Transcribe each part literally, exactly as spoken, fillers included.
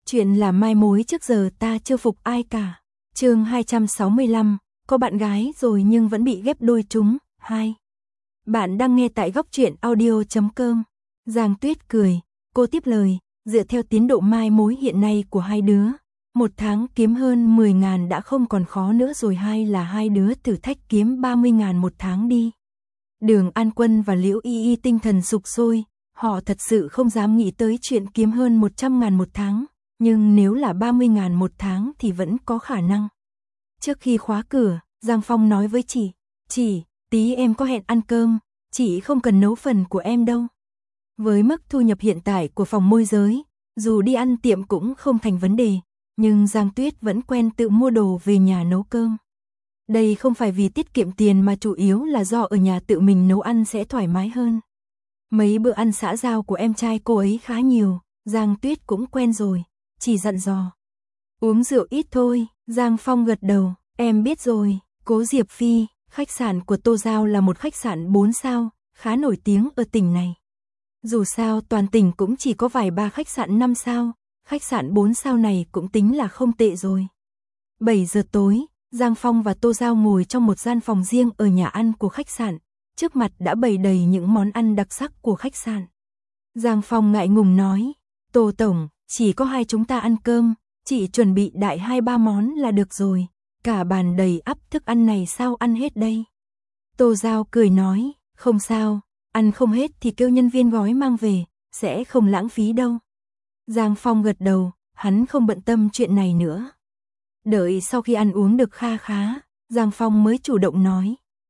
Chuyện là mai mối trước giờ ta chưa phục ai cả. Chương hai trăm sáu mươi lăm, có bạn gái rồi nhưng vẫn bị ghép đôi trúng. hai. Bạn đang nghe tại góc truyện audio chấm com. Giang Tuyết cười, cô tiếp lời, dựa theo tiến độ mai mối hiện nay của hai đứa, một tháng kiếm hơn mười ngàn đã không còn khó nữa rồi, hay là hai đứa thử thách kiếm ba mươi ngàn một tháng đi. Đường An Quân và Liễu Y Y tinh thần sục sôi, họ thật sự không dám nghĩ tới chuyện kiếm hơn một trăm ngàn một tháng, nhưng nếu là ba mươi ngàn một tháng thì vẫn có khả năng. Trước khi khóa cửa, Giang Phong nói với chị, chị, tí em có hẹn ăn cơm, chị không cần nấu phần của em đâu. Với mức thu nhập hiện tại của phòng môi giới, dù đi ăn tiệm cũng không thành vấn đề, nhưng Giang Tuyết vẫn quen tự mua đồ về nhà nấu cơm. Đây không phải vì tiết kiệm tiền mà chủ yếu là do ở nhà tự mình nấu ăn sẽ thoải mái hơn. Mấy bữa ăn xã giao của em trai cô ấy khá nhiều, Giang Tuyết cũng quen rồi, chỉ dặn dò. Uống rượu ít thôi, Giang Phong gật đầu, em biết rồi. Cố Diệp Phi, khách sạn của Tô Giao là một khách sạn bốn sao, khá nổi tiếng ở tỉnh này. Dù sao toàn tỉnh cũng chỉ có vài ba khách sạn năm sao, khách sạn bốn sao này cũng tính là không tệ rồi. bảy giờ tối, Giang Phong và Tô Giao ngồi trong một gian phòng riêng ở nhà ăn của khách sạn, trước mặt đã bày đầy những món ăn đặc sắc của khách sạn. Giang Phong ngại ngùng nói, Tô Tổng, chỉ có hai chúng ta ăn cơm, chị chuẩn bị đại hai ba món là được rồi, cả bàn đầy ắp thức ăn này sao ăn hết đây. Tô Giao cười nói, không sao, ăn không hết thì kêu nhân viên gói mang về, sẽ không lãng phí đâu. Giang Phong gật đầu, hắn không bận tâm chuyện này nữa. Đợi sau khi ăn uống được kha khá, Giang Phong mới chủ động nói,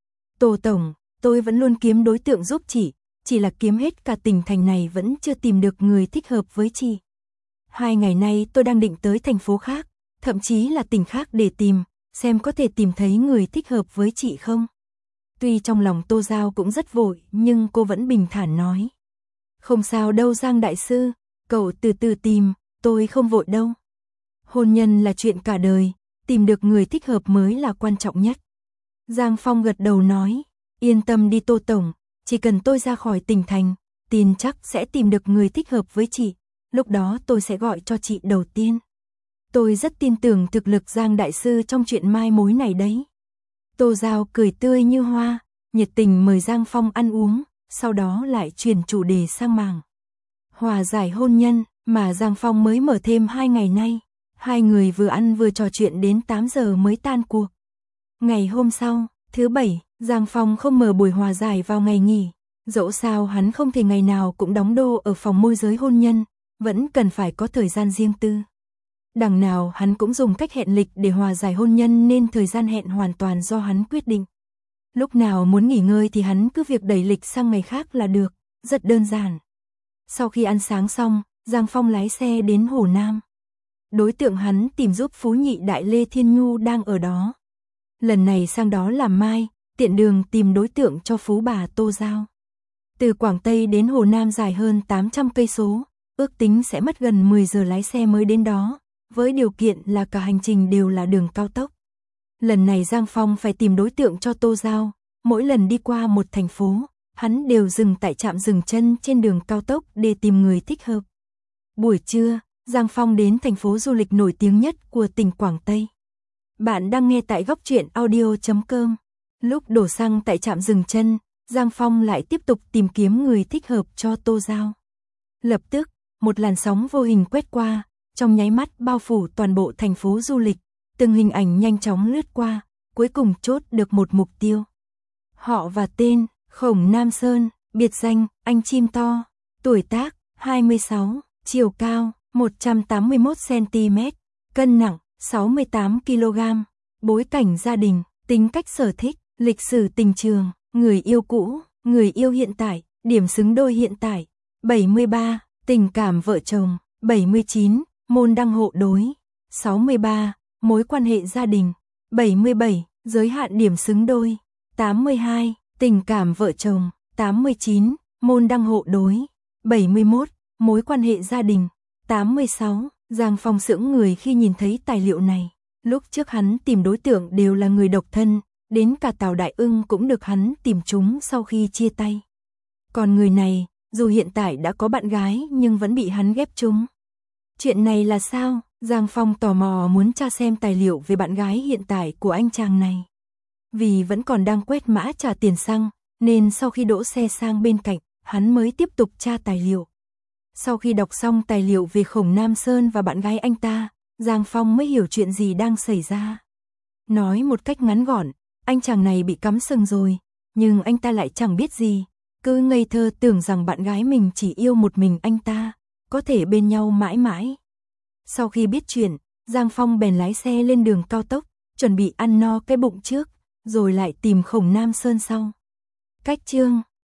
Tô Tổng, tôi vẫn luôn kiếm đối tượng giúp chị, chỉ là kiếm hết cả tỉnh thành này vẫn chưa tìm được người thích hợp với chị. Hai ngày nay tôi đang định tới thành phố khác, thậm chí là tỉnh khác để tìm, xem có thể tìm thấy người thích hợp với chị không. Tuy trong lòng Tô Giao cũng rất vội, nhưng cô vẫn bình thản nói, không sao đâu Giang Đại Sư, cậu từ từ tìm, tôi không vội đâu. Hôn nhân là chuyện cả đời, tìm được người thích hợp mới là quan trọng nhất. Giang Phong gật đầu nói, yên tâm đi Tô Tổng, chỉ cần tôi ra khỏi tỉnh thành, tin chắc sẽ tìm được người thích hợp với chị, lúc đó tôi sẽ gọi cho chị đầu tiên. Tôi rất tin tưởng thực lực Giang Đại Sư trong chuyện mai mối này đấy. Tô Giao cười tươi như hoa, nhiệt tình mời Giang Phong ăn uống, sau đó lại chuyển chủ đề sang mảng hòa giải hôn nhân mà Giang Phong mới mở thêm hai ngày nay. Hai người vừa ăn vừa trò chuyện đến tám giờ mới tan cuộc. Ngày hôm sau, thứ bảy, Giang Phong không mở buổi hòa giải vào ngày nghỉ. Dẫu sao hắn không thể ngày nào cũng đóng đô ở phòng môi giới hôn nhân, vẫn cần phải có thời gian riêng tư. Đằng nào hắn cũng dùng cách hẹn lịch để hòa giải hôn nhân nên thời gian hẹn hoàn toàn do hắn quyết định. Lúc nào muốn nghỉ ngơi thì hắn cứ việc đẩy lịch sang ngày khác là được, rất đơn giản. Sau khi ăn sáng xong, Giang Phong lái xe đến Hồ Nam. Đối tượng hắn tìm giúp Phú Nhị Đại Lê Thiên Nhu đang ở đó. Lần này sang đó làm mai, tiện đường tìm đối tượng cho Phú bà Tô Giao. Từ Quảng Tây đến Hồ Nam dài hơn tám trăm cây số, ước tính sẽ mất gần mười giờ lái xe mới đến đó, với điều kiện là cả hành trình đều là đường cao tốc. Lần này Giang Phong phải tìm đối tượng cho Tô Giao, mỗi lần đi qua một thành phố, hắn đều dừng tại trạm dừng chân trên đường cao tốc để tìm người thích hợp. Buổi trưa, Giang Phong đến thành phố du lịch nổi tiếng nhất của tỉnh Quảng Tây. Bạn đang nghe tại góc truyện audio chấm com. Lúc đổ xăng tại trạm dừng chân, Giang Phong lại tiếp tục tìm kiếm người thích hợp cho Tô Giao. Lập tức, một làn sóng vô hình quét qua, trong nháy mắt bao phủ toàn bộ thành phố du lịch, từng hình ảnh nhanh chóng lướt qua, cuối cùng chốt được một mục tiêu. Họ và tên, Khổng Nam Sơn, biệt danh, anh chim to, tuổi tác, hai mươi sáu, chiều cao, một trăm tám mươi mốt xăng ti mét, cân nặng, sáu mươi tám ki lô gam, bối cảnh gia đình, tính cách sở thích, lịch sử tình trường, người yêu cũ, người yêu hiện tại, điểm xứng đôi hiện tại, bảy mươi ba, tình cảm vợ chồng, bảy mươi chín, môn đăng hộ đối, sáu mươi ba, mối quan hệ gia đình, bảy mươi bảy, giới hạn điểm xứng đôi, tám mươi hai, tình cảm vợ chồng, tám mươi chín, môn đăng hộ đối, bảy mươi mốt, mối quan hệ gia đình, tám mươi sáu, Giang Phong sững người khi nhìn thấy tài liệu này. Lúc trước hắn tìm đối tượng đều là người độc thân, đến cả Tào Đại Ưng cũng được hắn tìm trúng sau khi chia tay. Còn người này, dù hiện tại đã có bạn gái nhưng vẫn bị hắn ghép trúng. Chuyện này là sao? Giang Phong tò mò muốn tra xem tài liệu về bạn gái hiện tại của anh chàng này. Vì vẫn còn đang quét mã trả tiền xăng, nên sau khi đỗ xe sang bên cạnh, hắn mới tiếp tục tra tài liệu. Sau khi đọc xong tài liệu về Khổng Nam Sơn và bạn gái anh ta, Giang Phong mới hiểu chuyện gì đang xảy ra. Nói một cách ngắn gọn, anh chàng này bị cắm sừng rồi, nhưng anh ta lại chẳng biết gì, cứ ngây thơ tưởng rằng bạn gái mình chỉ yêu một mình anh ta, có thể bên nhau mãi mãi. Sau khi biết chuyện, Giang Phong bèn lái xe lên đường cao tốc, chuẩn bị ăn no cái bụng trước, rồi lại tìm Khổng Nam Sơn sau. Cách chương